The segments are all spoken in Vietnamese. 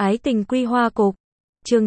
Ái tình quy hoa cục. Chương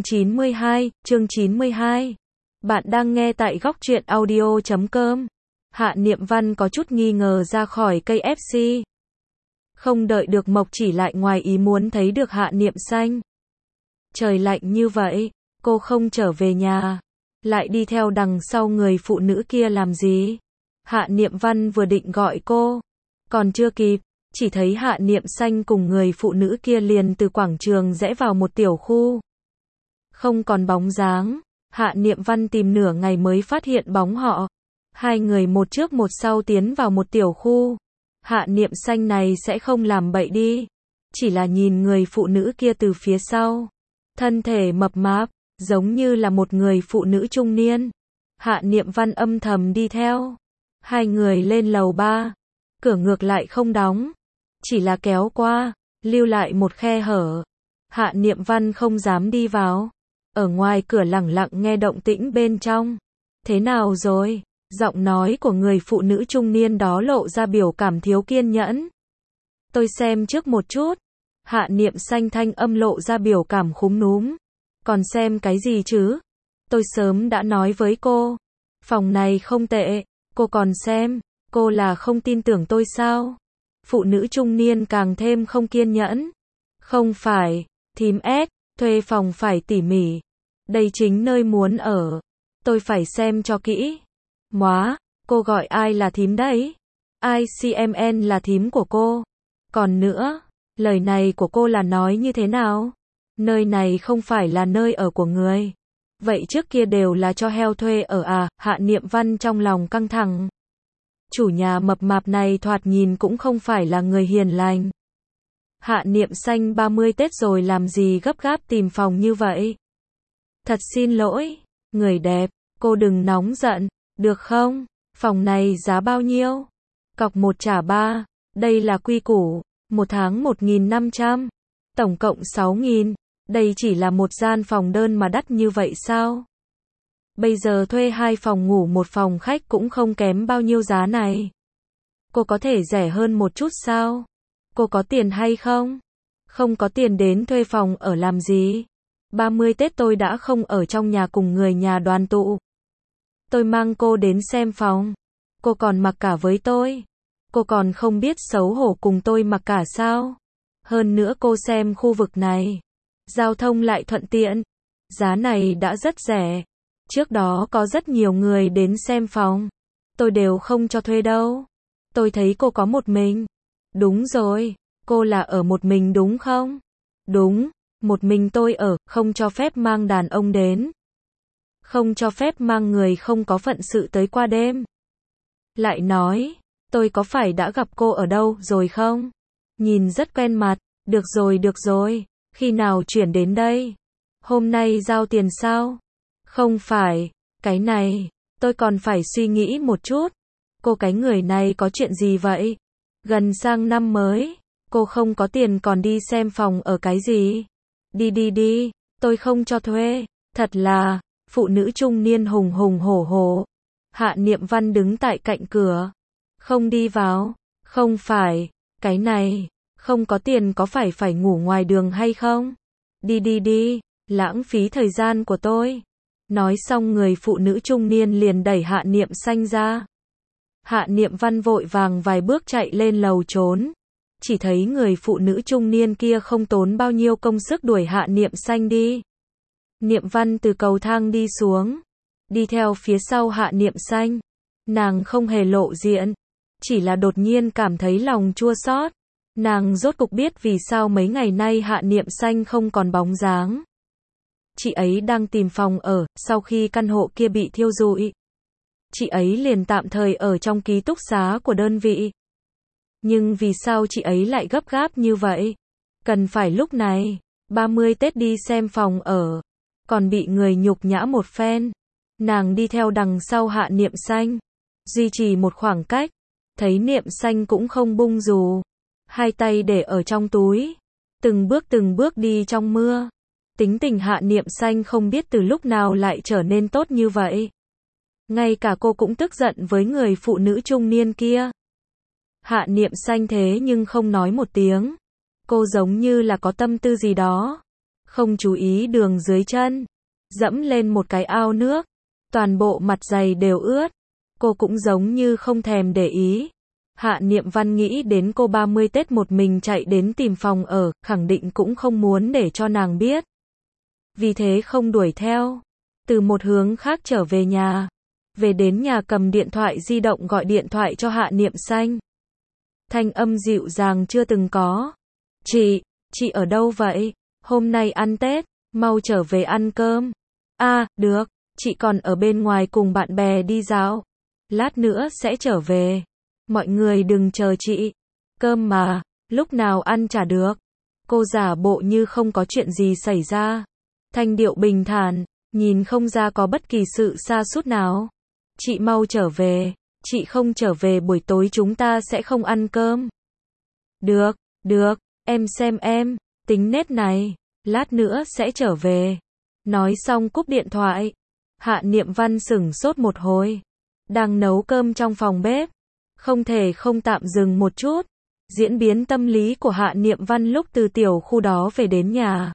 92. Bạn đang nghe tại góc truyện audio.com. Hạ Niệm Văn có chút nghi ngờ ra khỏi cây FC. Không đợi được Mộc Chỉ lại ngoài ý muốn thấy được Hạ Niệm Xanh. Trời lạnh như vậy, cô không trở về nhà, lại đi theo đằng sau người phụ nữ kia làm gì? Hạ Niệm Văn vừa định gọi cô, còn chưa kịp, chỉ thấy Hạ Niệm Xanh cùng người phụ nữ kia liền từ quảng trường rẽ vào một tiểu khu. Không còn bóng dáng, Hạ Niệm Văn tìm nửa ngày mới phát hiện bóng họ. Hai người một trước một sau tiến vào một tiểu khu. Hạ Niệm Xanh này sẽ không làm bậy đi. Chỉ là nhìn người phụ nữ kia từ phía sau. Thân thể mập mạp, giống như là một người phụ nữ trung niên. Hạ Niệm Văn âm thầm đi theo. Hai người lên lầu 3. Cửa ngược lại không đóng. Chỉ là kéo qua, lưu lại một khe hở. Hạ Niệm Văn không dám đi vào. Ở ngoài cửa lẳng lặng nghe động tĩnh bên trong. Thế nào rồi? Giọng nói của người phụ nữ trung niên đó lộ ra biểu cảm thiếu kiên nhẫn. Tôi xem trước một chút. Hạ Niệm Xanh thanh âm lộ ra biểu cảm khúm núm. Còn xem cái gì chứ? Tôi sớm đã nói với cô. Phòng này không tệ, cô còn xem. Cô là không tin tưởng tôi sao? Phụ nữ trung niên càng thêm không kiên nhẫn. Không phải, thím S, thuê phòng phải tỉ mỉ. Đây chính nơi muốn ở. Tôi phải xem cho kỹ. Móa, cô gọi ai là thím đấy? ICMN là thím của cô. Còn nữa, lời này của cô là nói như thế nào? Nơi này không phải là nơi ở của người. Vậy trước kia đều là cho heo thuê ở à? Hạ Niệm Văn trong lòng căng thẳng. Chủ nhà mập mạp này thoạt nhìn cũng không phải là người hiền lành. Hạ Niệm Xanh 30 Tết rồi làm gì gấp gáp tìm phòng như vậy? Thật xin lỗi, người đẹp, cô đừng nóng giận, được không? Phòng này giá bao nhiêu? Cọc 1 trả 3, đây là quy củ, 1 tháng 1.500, tổng cộng 6.000, đây chỉ là một gian phòng đơn mà đắt như vậy sao? Bây giờ thuê 2 phòng ngủ 1 phòng khách cũng không kém bao nhiêu giá này. Cô có thể rẻ hơn một chút sao? Cô có tiền hay không? Không có tiền đến thuê phòng ở làm gì? 30 Tết tôi đã không ở trong nhà cùng người nhà đoàn tụ. Tôi mang cô đến xem phòng. Cô còn mặc cả với tôi. Cô còn không biết xấu hổ cùng tôi mặc cả sao? Hơn nữa cô xem khu vực này. Giao thông lại thuận tiện. Giá này đã rất rẻ. Trước đó có rất nhiều người đến xem phòng. Tôi đều không cho thuê đâu. Tôi thấy cô có một mình. Đúng rồi, cô là ở một mình đúng không? Đúng, một mình tôi ở, không cho phép mang đàn ông đến. Không cho phép mang người không có phận sự tới qua đêm. Lại nói, tôi có phải đã gặp cô ở đâu rồi không? Nhìn rất quen mặt, được rồi, khi nào chuyển đến đây? Hôm nay giao tiền sao? Không phải, cái này, tôi còn phải suy nghĩ một chút. Cô cái người này có chuyện gì vậy? Gần sang năm mới, cô không có tiền còn đi xem phòng ở cái gì? Đi, tôi không cho thuê. Thật là, phụ nữ trung niên hùng hùng hổ hổ. Hạ Niệm Văn đứng tại cạnh cửa. Không đi vào. Không phải, cái này, không có tiền có phải ngủ ngoài đường hay không? Đi, lãng phí thời gian của tôi. Nói xong người phụ nữ trung niên liền đẩy Hạ Niệm Xanh ra. Hạ Niệm Văn vội vàng vài bước chạy lên lầu trốn. Chỉ thấy người phụ nữ trung niên kia không tốn bao nhiêu công sức đuổi Hạ Niệm Xanh đi. Niệm Văn từ cầu thang đi xuống. Đi theo phía sau Hạ Niệm Xanh. Nàng không hề lộ diện. Chỉ là đột nhiên cảm thấy lòng chua xót. Nàng rốt cục biết vì sao mấy ngày nay Hạ Niệm Xanh không còn bóng dáng. Chị ấy đang tìm phòng ở, sau khi căn hộ kia bị thiêu rụi. Chị ấy liền tạm thời ở trong ký túc xá của đơn vị. Nhưng vì sao chị ấy lại gấp gáp như vậy? Cần phải lúc này, 30 Tết đi xem phòng ở, còn bị người nhục nhã một phen. Nàng đi theo đằng sau Hạ Niệm Xanh, duy trì một khoảng cách, thấy Niệm Xanh cũng không bung dù, hai tay để ở trong túi, từng bước đi trong mưa. Tính tình Hạ Niệm Xanh không biết từ lúc nào lại trở nên tốt như vậy. Ngay cả cô cũng tức giận với người phụ nữ trung niên kia. Hạ Niệm Xanh thế nhưng không nói một tiếng. Cô giống như là có tâm tư gì đó. không chú ý đường dưới chân, dẫm lên một cái ao nước, toàn bộ mặt giày đều ướt. Cô cũng giống như không thèm để ý. Hạ Niệm Văn nghĩ đến cô 30 Tết một mình chạy đến tìm phòng ở, khẳng định cũng không muốn để cho nàng biết. Vì thế không đuổi theo, từ một hướng khác trở về nhà. Về đến nhà cầm điện thoại di động gọi điện thoại cho Hạ Niệm Xanh. Thanh âm dịu dàng chưa từng có. Chị ở đâu vậy? Hôm nay ăn Tết, mau trở về ăn cơm. Được, chị còn ở bên ngoài cùng bạn bè đi dạo. Lát nữa sẽ trở về. Mọi người đừng chờ chị. Cơm mà, lúc nào ăn chả được. Cô giả bộ như không có chuyện gì xảy ra. Thanh điệu bình thản, nhìn không ra có bất kỳ sự sa sút nào. Chị mau trở về, chị không trở về buổi tối chúng ta sẽ không ăn cơm. Được, em xem em, tính nết này, lát nữa sẽ trở về. Nói xong cúp điện thoại. Hạ Niệm Văn sửng sốt một hồi. Đang nấu cơm trong phòng bếp. Không thể không tạm dừng một chút. Diễn biến tâm lý của Hạ Niệm Văn lúc từ tiểu khu đó về đến nhà.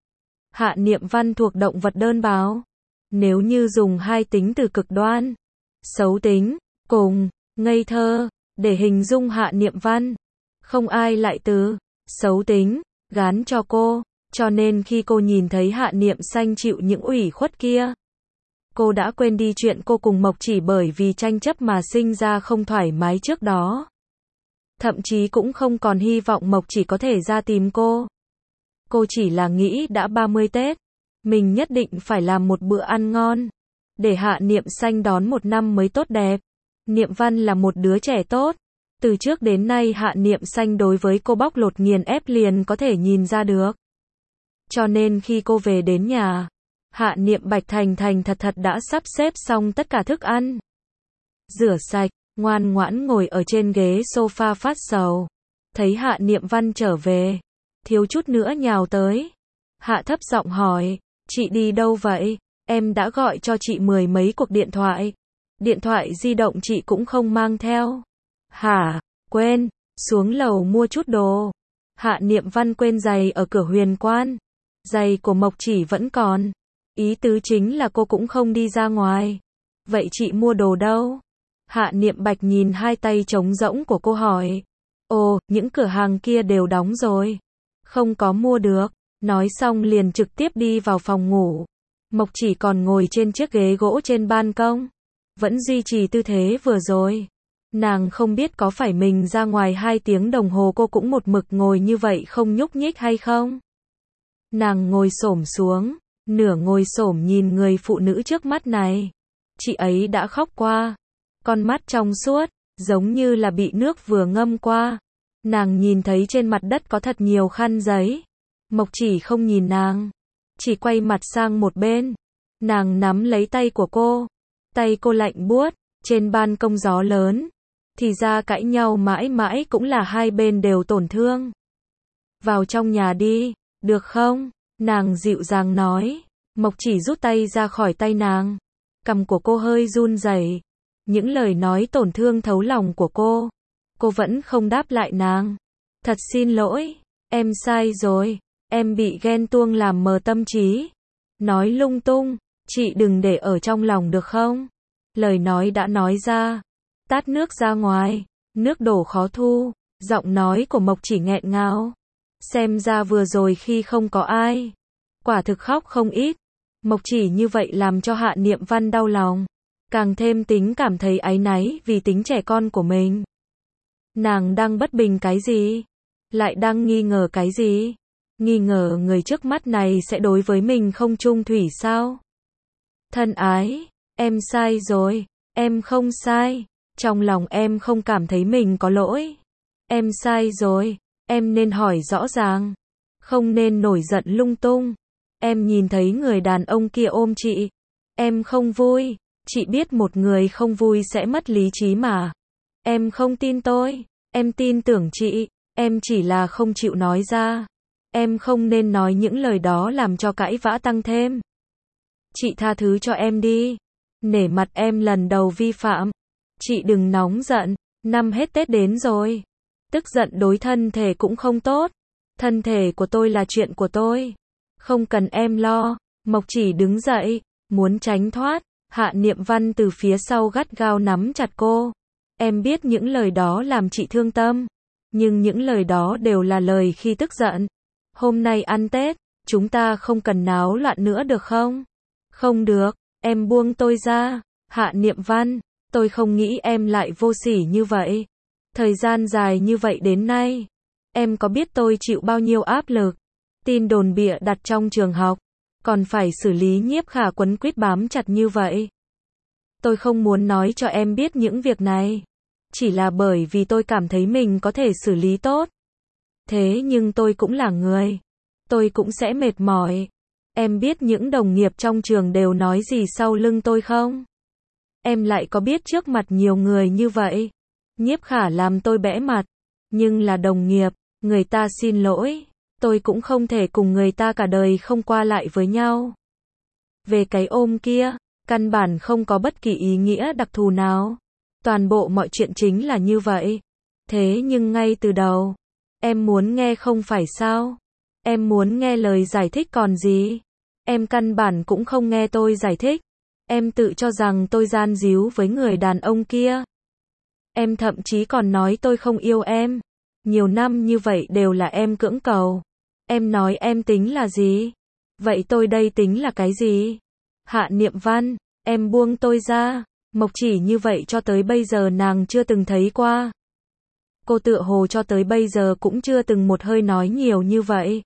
Hạ Niệm Văn thuộc động vật đơn bào. Nếu như dùng hai tính từ cực đoan, xấu tính, cùng, ngây thơ, để hình dung Hạ Niệm Văn, không ai lại từ xấu tính gán cho cô, cho nên khi cô nhìn thấy Hạ Niệm Xanh chịu những ủy khuất kia, cô đã quên đi chuyện cô cùng Mộc Chỉ bởi vì tranh chấp mà sinh ra không thoải mái trước đó. Thậm chí cũng không còn hy vọng Mộc Chỉ có thể ra tìm cô. Cô chỉ là nghĩ đã 30 Tết, mình nhất định phải làm một bữa ăn ngon, để Hạ Niệm Xanh đón một năm mới tốt đẹp. Niệm Văn là một đứa trẻ tốt. Từ trước đến nay Hạ Niệm Xanh đối với cô bóc lột nghiền ép liền có thể nhìn ra được. Cho nên khi cô về đến nhà, Hạ Niệm Bạch thành thật đã sắp xếp xong tất cả thức ăn. Rửa sạch, ngoan ngoãn ngồi ở trên ghế sofa phát sầu. Thấy Hạ Niệm Văn trở về, thiếu chút nữa nhào tới. Hạ thấp giọng hỏi, chị đi đâu vậy? Em đã gọi cho chị 10 mấy cuộc điện thoại. Điện thoại di động chị cũng không mang theo. Hả? Quên, xuống lầu mua chút đồ. Hạ Niệm Văn quên giày ở cửa Huyền Quan. Giày của Mộc Chỉ vẫn còn. Ý tứ chính là cô cũng không đi ra ngoài. Vậy chị mua đồ đâu? Hạ Niệm Bạch nhìn hai tay trống rỗng của cô hỏi. Ồ, những cửa hàng kia đều đóng rồi. Không có mua được. Nói xong liền trực tiếp đi vào phòng ngủ. Mộc Chỉ còn ngồi trên chiếc ghế gỗ trên ban công. Vẫn duy trì tư thế vừa rồi. Nàng không biết có phải mình ra ngoài 2 tiếng đồng hồ cô cũng một mực ngồi như vậy không nhúc nhích hay không? Nàng ngồi xổm xuống, nửa ngồi xổm nhìn người phụ nữ trước mắt này. Chị ấy đã khóc qua. Con mắt trong suốt, giống như là bị nước vừa ngâm qua. Nàng nhìn thấy trên mặt đất có thật nhiều khăn giấy. Mộc Chỉ không nhìn nàng, chỉ quay mặt sang một bên. Nàng nắm lấy tay của cô. Tay cô lạnh buốt, trên ban công gió lớn. Thì ra cãi nhau mãi mãi cũng là hai bên đều tổn thương. Vào trong nhà đi, được không? Nàng dịu dàng nói. Mộc Chỉ rút tay ra khỏi tay nàng. Cằm của cô hơi run rẩy. Những lời nói tổn thương thấu lòng của cô. Cô vẫn không đáp lại nàng. Thật xin lỗi, em sai rồi. Em bị ghen tuông làm mờ tâm trí. Nói lung tung, chị đừng để ở trong lòng được không? Lời nói đã nói ra. Tát nước ra ngoài, nước đổ khó thu. Giọng nói của Mộc Chỉ nghẹn ngào. Xem ra vừa rồi khi không có ai, quả thực khóc không ít. Mộc Chỉ như vậy làm cho Hạ Niệm Văn đau lòng. Càng thêm tính cảm thấy áy náy vì tính trẻ con của mình. Nàng đang bất bình cái gì? Lại đang nghi ngờ cái gì? Nghi ngờ người trước mắt này sẽ đối với mình không chung thủy sao? Thân ái, em sai rồi, em không sai. Trong lòng em không cảm thấy mình có lỗi. Em sai rồi, em nên hỏi rõ ràng. Không nên nổi giận lung tung. Em nhìn thấy người đàn ông kia ôm chị. Em không vui. Chị biết một người không vui sẽ mất lý trí mà. Em không tin tôi. Em tin tưởng chị. Em chỉ là không chịu nói ra. Em không nên nói những lời đó làm cho cãi vã tăng thêm. Chị tha thứ cho em đi. Nể mặt em lần đầu vi phạm. Chị đừng nóng giận. Năm hết Tết đến rồi. Tức giận đối thân thể cũng không tốt. Thân thể của tôi là chuyện của tôi. Không cần em lo. Mộc Chỉ đứng dậy, muốn tránh thoát. Hạ Niệm Văn từ phía sau gắt gao nắm chặt cô. Em biết những lời đó làm chị thương tâm. Nhưng những lời đó đều là lời khi tức giận. Hôm nay ăn Tết, chúng ta không cần náo loạn nữa được không? Không được, em buông tôi ra. Hạ Niệm Văn, tôi không nghĩ em lại vô sỉ như vậy. Thời gian dài như vậy đến nay, em có biết tôi chịu bao nhiêu áp lực, tin đồn bịa đặt trong trường học, còn phải xử lý Nhiếp Khả quấn quýt bám chặt như vậy. Tôi không muốn nói cho em biết những việc này, chỉ là bởi vì tôi cảm thấy mình có thể xử lý tốt. Thế nhưng tôi cũng là người, tôi cũng sẽ mệt mỏi. Em biết những đồng nghiệp trong trường đều nói gì sau lưng tôi không? Em lại có biết trước mặt nhiều người như vậy, Nhiếp Khả làm tôi bẽ mặt, nhưng là đồng nghiệp, người ta xin lỗi, tôi cũng không thể cùng người ta cả đời không qua lại với nhau. Về cái ôm kia, căn bản không có bất kỳ ý nghĩa đặc thù nào. Toàn bộ mọi chuyện chính là như vậy. Thế nhưng ngay từ đầu, em muốn nghe không phải sao? Em muốn nghe lời giải thích còn gì? Em căn bản cũng không nghe tôi giải thích. Em tự cho rằng tôi gian díu với người đàn ông kia. Em thậm chí còn nói tôi không yêu em. Nhiều năm như vậy đều là em cưỡng cầu. Em nói em tính là gì? Vậy tôi đây tính là cái gì? Hạ Niệm Văn, em buông tôi ra. Mộc Chỉ như vậy cho tới bây giờ nàng chưa từng thấy qua. Cô tựa hồ cho tới bây giờ cũng chưa từng một hơi nói nhiều như vậy.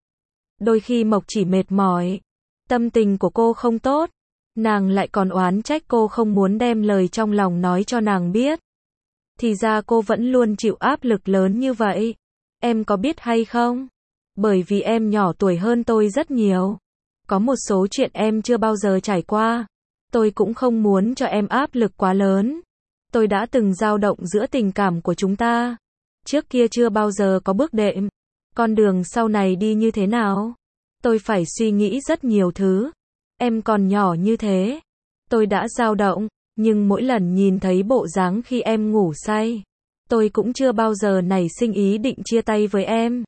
Đôi khi Mộc Chỉ mệt mỏi, tâm tình của cô không tốt, nàng lại còn oán trách cô không muốn đem lời trong lòng nói cho nàng biết. Thì ra cô vẫn luôn chịu áp lực lớn như vậy. Em có biết hay không? Bởi vì em nhỏ tuổi hơn tôi rất nhiều. Có một số chuyện em chưa bao giờ trải qua. Tôi cũng không muốn cho em áp lực quá lớn. Tôi đã từng dao động giữa tình cảm của chúng ta. Trước kia chưa bao giờ có bước đệm. Con đường sau này đi như thế nào? Tôi phải suy nghĩ rất nhiều thứ. Em còn nhỏ như thế. Tôi đã dao động, nhưng mỗi lần nhìn thấy bộ dáng khi em ngủ say, tôi cũng chưa bao giờ nảy sinh ý định chia tay với em.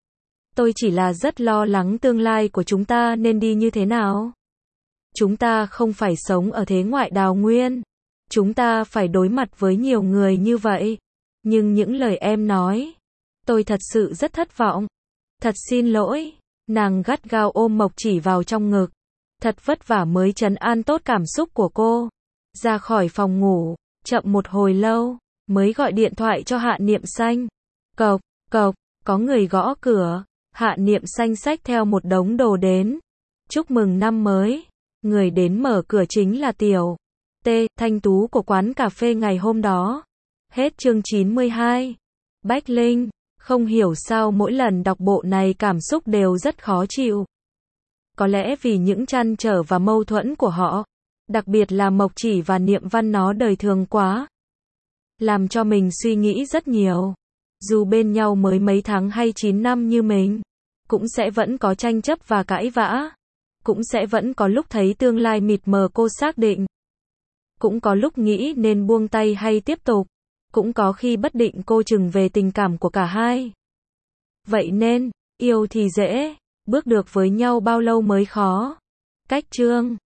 Tôi chỉ là rất lo lắng tương lai của chúng ta nên đi như thế nào. Chúng ta không phải sống ở thế ngoại đào nguyên. Chúng ta phải đối mặt với nhiều người như vậy. Nhưng những lời em nói, tôi thật sự rất thất vọng. Thật xin lỗi. Nàng gắt gao ôm Mộc Chỉ vào trong ngực. Thật vất vả mới trấn an tốt cảm xúc của cô. Ra khỏi phòng ngủ, chậm một hồi lâu, mới gọi điện thoại cho Hạ Niệm Xanh. Cộc, cộc, có người gõ cửa. Hạ Niệm Xanh xách theo một đống đồ đến. Chúc mừng năm mới. Người đến mở cửa chính là Tiểu T, Thanh Tú của quán cà phê ngày hôm đó. Hết chương 92. Bách Linh, không hiểu sao mỗi lần đọc bộ này cảm xúc đều rất khó chịu. Có lẽ vì những trăn trở và mâu thuẫn của họ, đặc biệt là Mộc Chỉ và Niệm Văn nó đời thường quá, làm cho mình suy nghĩ rất nhiều. Dù bên nhau mới mấy tháng hay 9 năm như mình, cũng sẽ vẫn có tranh chấp và cãi vã. Cũng sẽ vẫn có lúc thấy tương lai mịt mờ cô xác định. Cũng có lúc nghĩ nên buông tay hay tiếp tục. Cũng có khi bất định cô chừng về tình cảm của cả hai. Vậy nên, yêu thì dễ, bước được với nhau bao lâu mới khó. Cách chương